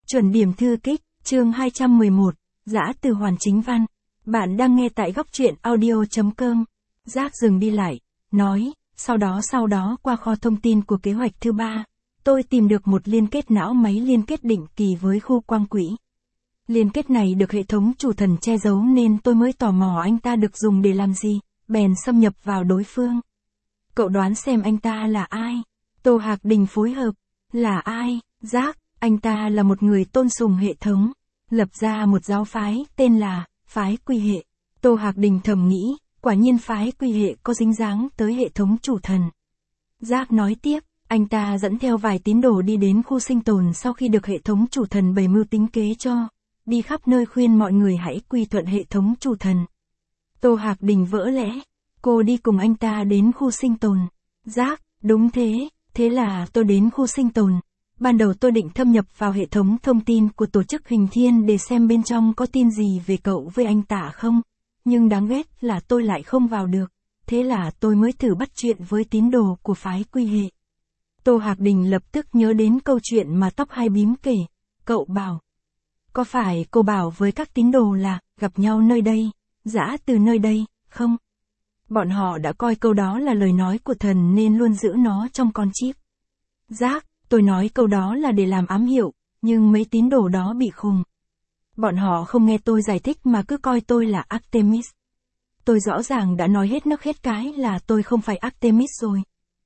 Chuẩn điểm thư kích, chương 211, giã từ hoàn chính văn. Bạn đang nghe tại góc truyện audio.com. Giác dừng đi lại, nói, sau đó qua kho thông tin của kế hoạch thứ 3, tôi tìm được một liên kết não máy liên kết định kỳ với khu quang quỹ. Liên kết này được hệ thống chủ thần che giấu nên tôi mới tò mò anh ta được dùng để làm gì, bèn xâm nhập vào đối phương. Cậu đoán xem anh ta là ai? Tô Hạc Đình phối hợp. Là ai? Giác, anh ta là một người tôn sùng hệ thống, lập ra một giáo phái tên là phái Quy Hệ. Tô Hạc Đình thầm nghĩ, quả nhiên phái Quy Hệ có dính dáng tới hệ thống chủ thần. Giác nói tiếp, anh ta dẫn theo vài tín đồ đi đến khu sinh tồn sau khi được hệ thống chủ thần bày mưu tính kế cho, đi khắp nơi khuyên mọi người hãy quy thuận hệ thống chủ thần. Tô Hạc Đình vỡ lẽ, cô đi cùng anh ta đến khu sinh tồn. Giác, đúng thế, thế là tôi đến khu sinh tồn. Ban đầu tôi định thâm nhập vào hệ thống thông tin của tổ chức Hình Thiên để xem bên trong có tin gì về cậu với anh Tả không, nhưng đáng ghét là tôi lại không vào được, thế là tôi mới thử bắt chuyện với tín đồ của phái Quy Hệ. Tô Hạc Đình lập tức nhớ đến câu chuyện mà Tóc Hai Bím kể, cậu bảo. Có phải cô bảo với các tín đồ là, gặp nhau nơi đây, giã từ nơi đây, không? Bọn họ đã coi câu đó là lời nói của thần nên luôn giữ nó trong con chip. Giác, tôi nói câu đó là để làm ám hiệu, nhưng mấy tín đồ đó bị khùng. Bọn họ không nghe tôi giải thích mà cứ coi tôi là Artemis. Tôi rõ ràng đã nói hết nấc hết cái là tôi không phải Artemis rồi.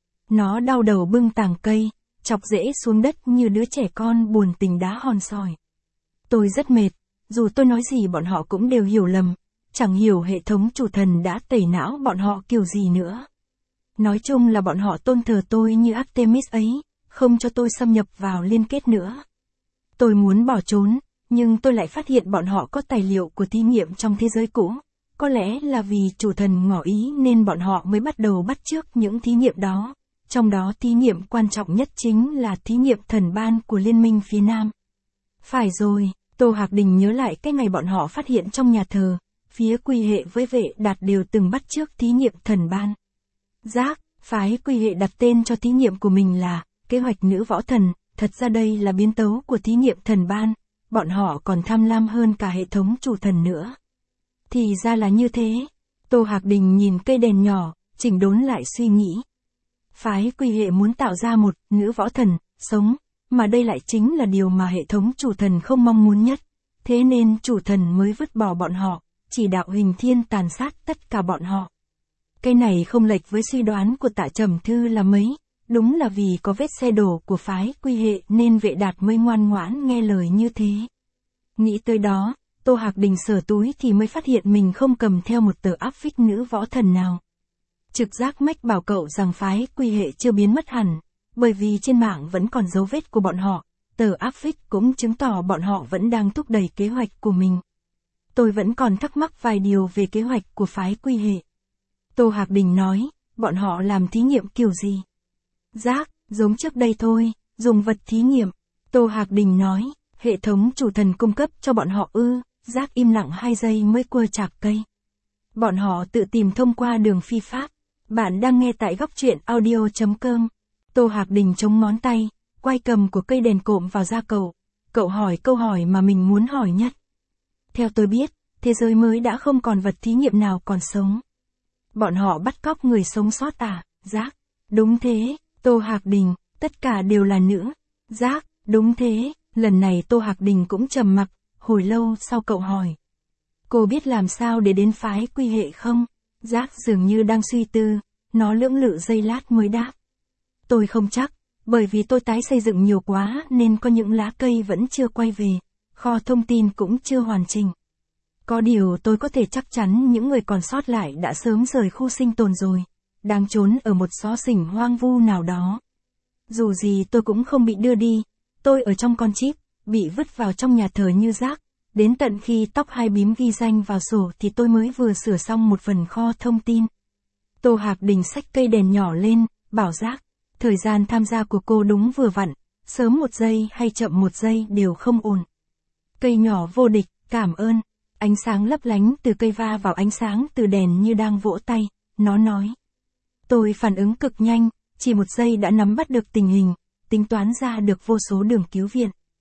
Nó đau đầu bưng tàng cây, chọc rễ xuống đất như đứa trẻ con buồn tình đá hòn sỏi. Tôi rất mệt, dù tôi nói gì bọn họ cũng đều hiểu lầm, chẳng hiểu hệ thống chủ thần đã tẩy não bọn họ kiểu gì nữa. Nói chung là bọn họ tôn thờ tôi như Artemis ấy, không cho tôi xâm nhập vào liên kết nữa. Tôi muốn bỏ trốn, nhưng tôi lại phát hiện bọn họ có tài liệu của thí nghiệm trong thế giới cũ. Có lẽ là vì chủ thần ngỏ ý nên bọn họ mới bắt đầu bắt chước những thí nghiệm đó. Trong đó thí nghiệm quan trọng nhất chính là thí nghiệm thần ban của Liên minh phía Nam. Phải rồi, Tô Hạc Đình nhớ lại cái ngày bọn họ phát hiện trong nhà thờ, phía Quy Hệ với Vệ Đạt đều từng bắt chước thí nghiệm thần ban. Giác, phái Quy Hệ đặt tên cho thí nghiệm của mình là kế hoạch nữ võ thần, thật ra đây là biến tấu của thí nghiệm thần ban, bọn họ còn tham lam hơn cả hệ thống chủ thần nữa. Thì ra là như thế. Tô Hạc Đình nhìn cây đèn nhỏ, chỉnh đốn lại suy nghĩ. Phái Quy Hệ muốn tạo ra một nữ võ thần, sống, mà đây lại chính là điều mà hệ thống chủ thần không mong muốn nhất. Thế nên chủ thần mới vứt bỏ bọn họ, chỉ đạo Hình Thiên tàn sát tất cả bọn họ. Cái này không lệch với suy đoán của Tạ Trầm Thư là mấy. Đúng là vì có vết xe đổ của phái Quy Hệ nên Vệ Đạt mới ngoan ngoãn nghe lời như thế. Nghĩ tới đó, Tô Hạc Đình sờ túi thì mới phát hiện mình không cầm theo một tờ áp phích nữ võ thần nào. Trực giác mách bảo cậu rằng phái Quy Hệ chưa biến mất hẳn, bởi vì trên mạng vẫn còn dấu vết của bọn họ, tờ áp phích cũng chứng tỏ bọn họ vẫn đang thúc đẩy kế hoạch của mình. Tôi vẫn còn thắc mắc vài điều về kế hoạch của phái Quy Hệ. Tô Hạc Đình nói, bọn họ làm thí nghiệm kiểu gì? Giác, giống trước đây thôi, dùng vật thí nghiệm. Tô Hạc Đình nói, hệ thống chủ thần cung cấp cho bọn họ ư? Giác im lặng 2 giây mới cua chạc cây. Bọn họ tự tìm thông qua đường phi pháp. Bạn đang nghe tại góc truyện audio.com. Tô Hạc Đình chống ngón tay, quay cầm của cây đèn cộm vào da cậu. Cậu hỏi câu hỏi mà mình muốn hỏi nhất. Theo tôi biết, thế giới mới đã không còn vật thí nghiệm nào còn sống. Bọn họ bắt cóc người sống sót à? Giác, đúng thế. Tô Hạc Đình, tất cả đều là nữ. Giác, đúng thế. Lần này Tô Hạc Đình cũng trầm mặc, hồi lâu sau cậu hỏi. Cô biết làm sao để đến phái Quy Hệ không? Giác dường như đang suy tư, nó lưỡng lự giây lát mới đáp. Tôi không chắc, bởi vì tôi tái xây dựng nhiều quá nên có những lá cây vẫn chưa quay về, kho thông tin cũng chưa hoàn chỉnh. Có điều tôi có thể chắc chắn những người còn sót lại đã sớm rời khu sinh tồn rồi, đang trốn ở một xó xỉnh hoang vu nào đó. Dù gì tôi cũng không bị đưa đi, tôi ở trong con chip, bị vứt vào trong nhà thờ như rác, đến tận khi Tóc Hai Bím ghi danh vào sổ thì tôi mới vừa sửa xong một phần kho thông tin. Tô Hạc Đình xách cây đèn nhỏ lên, bảo Giác, thời gian tham gia của cô đúng vừa vặn, sớm 1 giây hay chậm 1 giây đều không ổn. Cây nhỏ vô địch, cảm ơn. Ánh sáng lấp lánh từ cây va vào ánh sáng từ đèn như đang vỗ tay, nó nói. Tôi phản ứng cực nhanh, chỉ 1 giây đã nắm bắt được tình hình, tính toán ra được vô số đường cứu viện.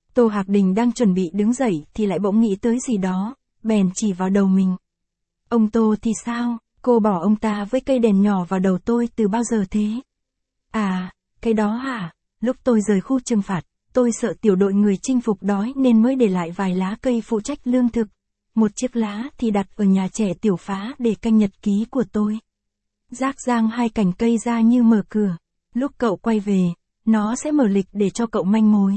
Tô Hạc Đình đang chuẩn bị đứng dậy thì lại bỗng nghĩ tới gì đó, bèn chỉ vào đầu mình. Ông Tô thì sao, cô bỏ ông ta với cây đèn nhỏ vào đầu tôi từ bao giờ thế? À, cái đó hả? Lúc tôi rời khu trừng phạt, tôi sợ tiểu đội người chinh phục đói nên mới để lại vài lá cây phụ trách lương thực. Một chiếc lá thì đặt ở nhà trẻ tiểu phá để canh nhật ký của tôi. Giác giang hai cành cây ra như mở cửa. Lúc cậu quay về, nó sẽ mở lịch để cho cậu manh mối.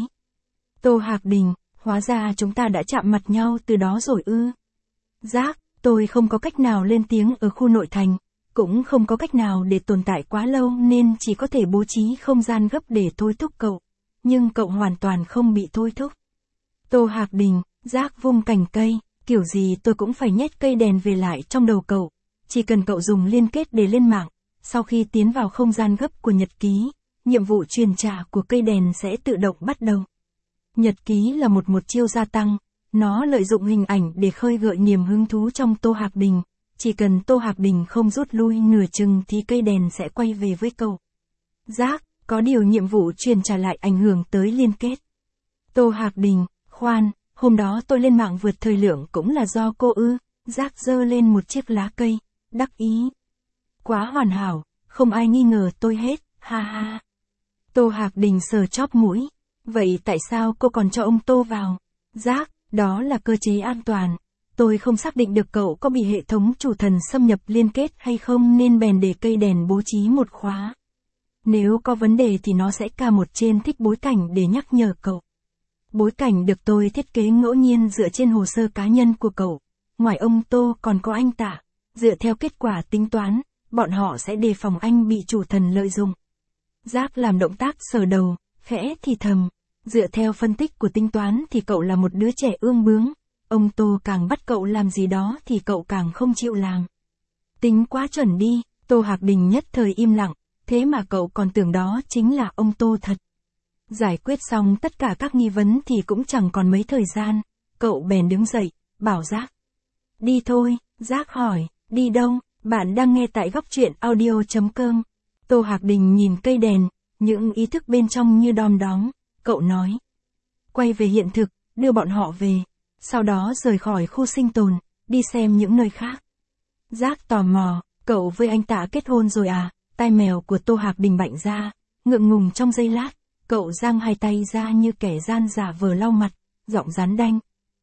Tô Hạc Đình, hóa ra chúng ta đã chạm mặt nhau từ đó rồi ư? Giác, tôi không có cách nào lên tiếng ở khu nội thành, cũng không có cách nào để tồn tại quá lâu nên chỉ có thể bố trí không gian gấp để thôi thúc cậu. Nhưng cậu hoàn toàn không bị thôi thúc. Tô Hạc Đình, Giác vung cành cây, kiểu gì tôi cũng phải nhét cây đèn về lại trong đầu cậu. Chỉ cần cậu dùng liên kết để lên mạng, sau khi tiến vào không gian gấp của nhật ký, nhiệm vụ truyền trả của cây đèn sẽ tự động bắt đầu. Nhật ký là một chiêu gia tăng, nó lợi dụng hình ảnh để khơi gợi niềm hứng thú trong Tô Hạc Đình. Chỉ cần Tô Hạc Đình không rút lui nửa chừng thì cây đèn sẽ quay về với cậu. Giác, có điều nhiệm vụ truyền trả lại ảnh hưởng tới liên kết. Tô Hạc Đình, khoan, hôm đó tôi lên mạng vượt thời lượng cũng là do cô ư? Giác giơ lên một chiếc lá cây, đắc ý. Quá hoàn hảo, không ai nghi ngờ tôi hết, ha ha. Tô Hạc Đình sờ chóp mũi. Vậy tại sao cô còn cho ông Tô vào? Giác, đó là cơ chế an toàn. Tôi không xác định được cậu có bị hệ thống chủ thần xâm nhập liên kết hay không nên bèn để cây đèn bố trí một khóa. Nếu có vấn đề thì nó sẽ ca một trên thích bối cảnh để nhắc nhở cậu. Bối cảnh được tôi thiết kế ngẫu nhiên dựa trên hồ sơ cá nhân của cậu. Ngoài ông Tô còn có anh Tạ. Dựa theo kết quả tính toán, bọn họ sẽ đề phòng anh bị chủ thần lợi dụng. Giác làm động tác sờ đầu, khẽ thì thầm. Dựa theo phân tích của tính toán thì cậu là một đứa trẻ ương bướng. Ông Tô càng bắt cậu làm gì đó thì cậu càng không chịu làm. Tính quá chuẩn đi, Tô Hạc Đình nhất thời im lặng, thế mà cậu còn tưởng đó chính là ông Tô thật. Giải quyết xong tất cả các nghi vấn thì cũng chẳng còn mấy thời gian, cậu bèn đứng dậy, bảo Giác. Đi thôi, Giác hỏi, đi đâu? Bạn đang nghe tại góc truyện audio.com. Tô Hạc Đình nhìn cây đèn, những ý thức bên trong như đom đóm, cậu nói. Quay về hiện thực, đưa bọn họ về, sau đó rời khỏi khu sinh tồn, đi xem những nơi khác. Giác tò mò, cậu với anh Tạ kết hôn rồi à? Tai mèo của Tô Hạc Đình bạnh ra, ngượng ngùng trong giây lát, cậu giang hai tay ra như kẻ gian giả vờ lau mặt, giọng rắn đanh.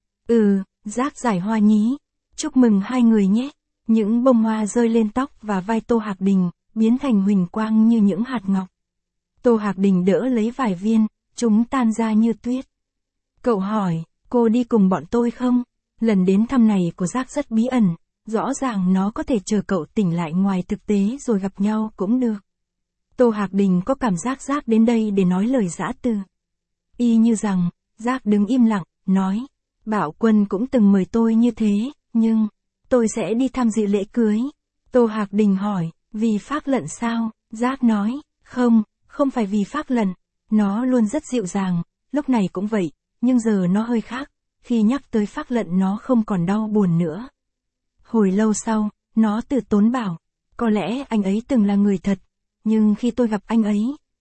Giác giải hoa nhí, chúc mừng hai người nhé. Những bông hoa rơi lên tóc và vai Tô Hạc Đình, biến thành huỳnh quang như những hạt ngọc. Tô Hạc Đình đỡ lấy vài viên, chúng tan ra như tuyết. Cậu hỏi, cô đi cùng bọn tôi không? Lần đến thăm này của Giác rất bí ẩn, rõ ràng nó có thể chờ cậu tỉnh lại ngoài thực tế rồi gặp nhau cũng được. Tô Hạc Đình có cảm giác Giác đến đây để nói lời giã từ. Y như rằng, Giác đứng im lặng, nói, Bảo Quân cũng từng mời tôi như thế, nhưng, tôi sẽ đi tham dự lễ cưới. Tô Hạc Đình hỏi, vì phác lận sao? Giác nói, không phải vì phác lận, nó luôn rất dịu dàng, lúc này cũng vậy, nhưng giờ nó hơi khác, khi nhắc tới phác lận nó không còn đau buồn nữa. Hồi lâu sau, nó từ tốn bảo, có lẽ anh ấy từng là người thật, nhưng khi tôi gặp anh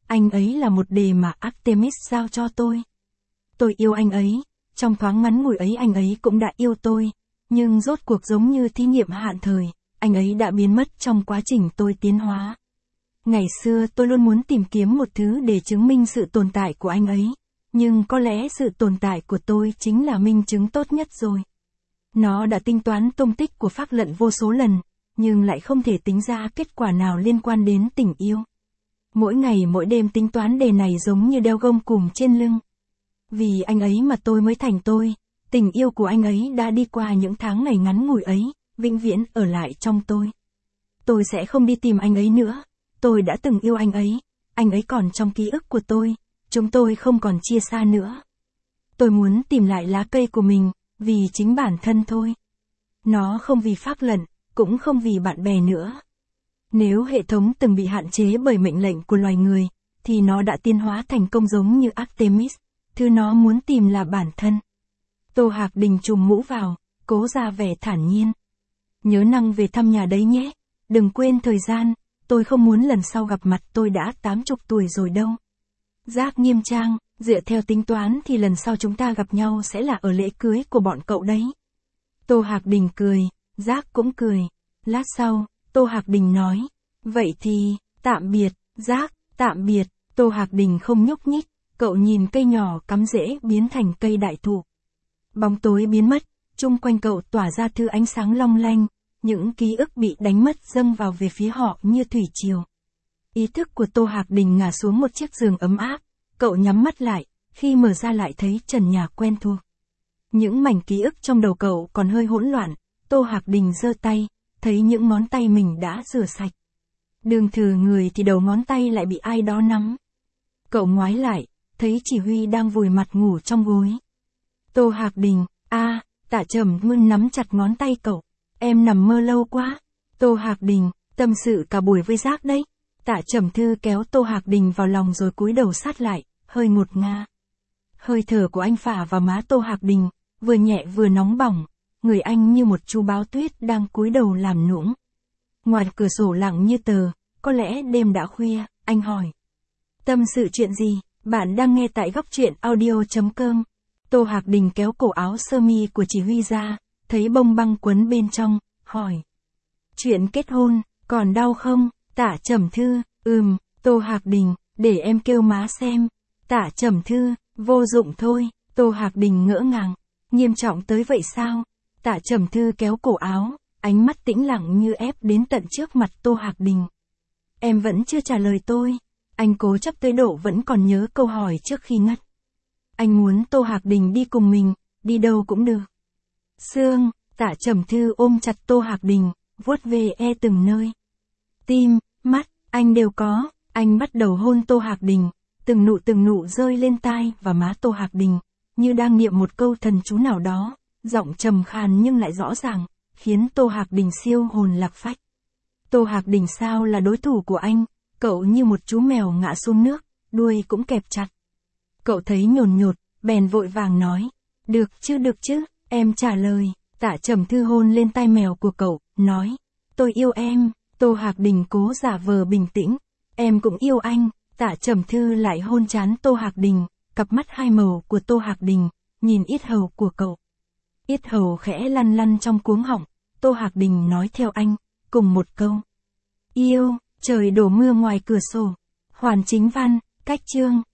ấy là một đề mà Artemis giao cho tôi. Tôi yêu anh ấy, trong thoáng ngắn ngủi ấy anh ấy cũng đã yêu tôi, nhưng rốt cuộc giống như thí nghiệm hạn thời, anh ấy đã biến mất trong quá trình tôi tiến hóa. Ngày xưa tôi luôn muốn tìm kiếm một thứ để chứng minh sự tồn tại của anh ấy, nhưng có lẽ sự tồn tại của tôi chính là minh chứng tốt nhất rồi. Nó đã tính toán tung tích của phác lận vô số lần, nhưng lại không thể tính ra kết quả nào liên quan đến tình yêu. Mỗi ngày mỗi đêm tính toán đề này giống như đeo gông cùm trên lưng. Vì anh ấy mà tôi mới thành tôi, tình yêu của anh ấy đã đi qua những tháng ngày ngắn ngủi ấy, vĩnh viễn ở lại trong tôi. Tôi sẽ không đi tìm anh ấy nữa, tôi đã từng yêu anh ấy còn trong ký ức của tôi, chúng tôi không còn chia xa nữa. Tôi muốn tìm lại lá cây của mình, vì chính bản thân thôi. Nó không vì phác lận, cũng không vì bạn bè nữa. Nếu hệ thống từng bị hạn chế bởi mệnh lệnh của loài người, thì nó đã tiến hóa thành công giống như Artemis, thứ nó muốn tìm là bản thân. Tô Hạc Đình trùm mũ vào, cố ra vẻ thản nhiên. Nhớ năng về thăm nhà đấy nhé, đừng quên thời gian, tôi không muốn lần sau gặp mặt tôi đã 80 tuổi rồi đâu. Giác nghiêm trang, Dựa theo tính toán thì lần sau chúng ta gặp nhau sẽ là ở lễ cưới của bọn cậu đấy. Tô Hạc Đình cười, Giác cũng cười. Lát sau, Tô Hạc Đình nói, vậy thì, tạm biệt, Giác, tạm biệt. Tô Hạc Đình không nhúc nhích, cậu nhìn cây nhỏ cắm rễ biến thành cây đại thụ. Bóng tối biến mất, chung quanh cậu tỏa ra thứ ánh sáng long lanh, những ký ức bị đánh mất dâng vào về phía họ như thủy triều. Ý thức của Tô Hạc Đình ngả xuống một chiếc giường ấm áp, cậu nhắm mắt lại, khi mở ra lại thấy trần nhà quen thuộc. Những mảnh ký ức trong đầu cậu còn hơi hỗn loạn, Tô Hạc Đình giơ tay, thấy những ngón tay mình đã rửa sạch. Đường thử người thì đầu ngón tay lại bị ai đó nắm. Cậu ngoái lại, thấy Chỉ Huy đang vùi mặt ngủ trong gối. Tô Hạc Đình, Tạ Trầm Thư nắm chặt ngón tay cậu. Em nằm mơ lâu quá. Tô Hạc Đình, tâm sự cả buổi với Giác đấy. Tạ Trầm Thư kéo Tô Hạc Đình vào lòng rồi cúi đầu sát lại, hơi ngột ngạt. Hơi thở của anh phả vào má Tô Hạc Đình, vừa nhẹ vừa nóng bỏng, người anh như một chú báo tuyết đang cúi đầu làm nũng. Ngoài cửa sổ lặng như tờ, có lẽ đêm đã khuya, anh hỏi. Tâm sự chuyện gì? Bạn đang nghe tại góc truyện audio.com. Tô Hạc Đình kéo cổ áo sơ mi của Chỉ Huy ra, thấy bông băng quấn bên trong, hỏi. Chuyện kết hôn, còn đau không? Tạ Trầm Thư, Tô Hạc Đình, để em kêu má xem. Tạ Trầm Thư, vô dụng thôi. Tô Hạc Đình ngỡ ngàng, nghiêm trọng tới vậy sao? Tạ Trầm Thư kéo cổ áo, ánh mắt tĩnh lặng như ép đến tận trước mặt Tô Hạc Đình. Em vẫn chưa trả lời tôi. Anh cố chấp tới độ vẫn còn nhớ câu hỏi trước khi ngất. Anh muốn Tô Hạc Đình đi cùng mình, đi đâu cũng được. Sương, Tạ Trầm Thư ôm chặt Tô Hạc Đình, vuốt về từng nơi. Tim, mắt, anh đều có. Anh bắt đầu hôn Tô Hạc Đình, từng nụ rơi lên tai và má Tô Hạc Đình, như đang niệm một câu thần chú nào đó, giọng trầm khàn nhưng lại rõ ràng, khiến Tô Hạc Đình siêu hồn lạc phách. Tô Hạc Đình sao là đối thủ của anh, cậu như một chú mèo ngã xuống nước, đuôi cũng kẹp chặt. Cậu thấy nhồn nhột, bèn vội vàng nói, được chứ, em trả lời. Tạ Trầm Thư hôn lên tai mèo của cậu, nói, tôi yêu em. Tô Hạc Đình cố giả vờ bình tĩnh, em cũng yêu anh. Tạ Trầm Thư lại hôn trán Tô Hạc Đình, cặp mắt hai màu của Tô Hạc Đình, nhìn yết hầu của cậu. Yết hầu khẽ lăn lăn trong cuống họng, Tô Hạc Đình nói theo anh, cùng một câu. Yêu, trời đổ mưa ngoài cửa sổ. Hoàn Chính Văn, cách chương.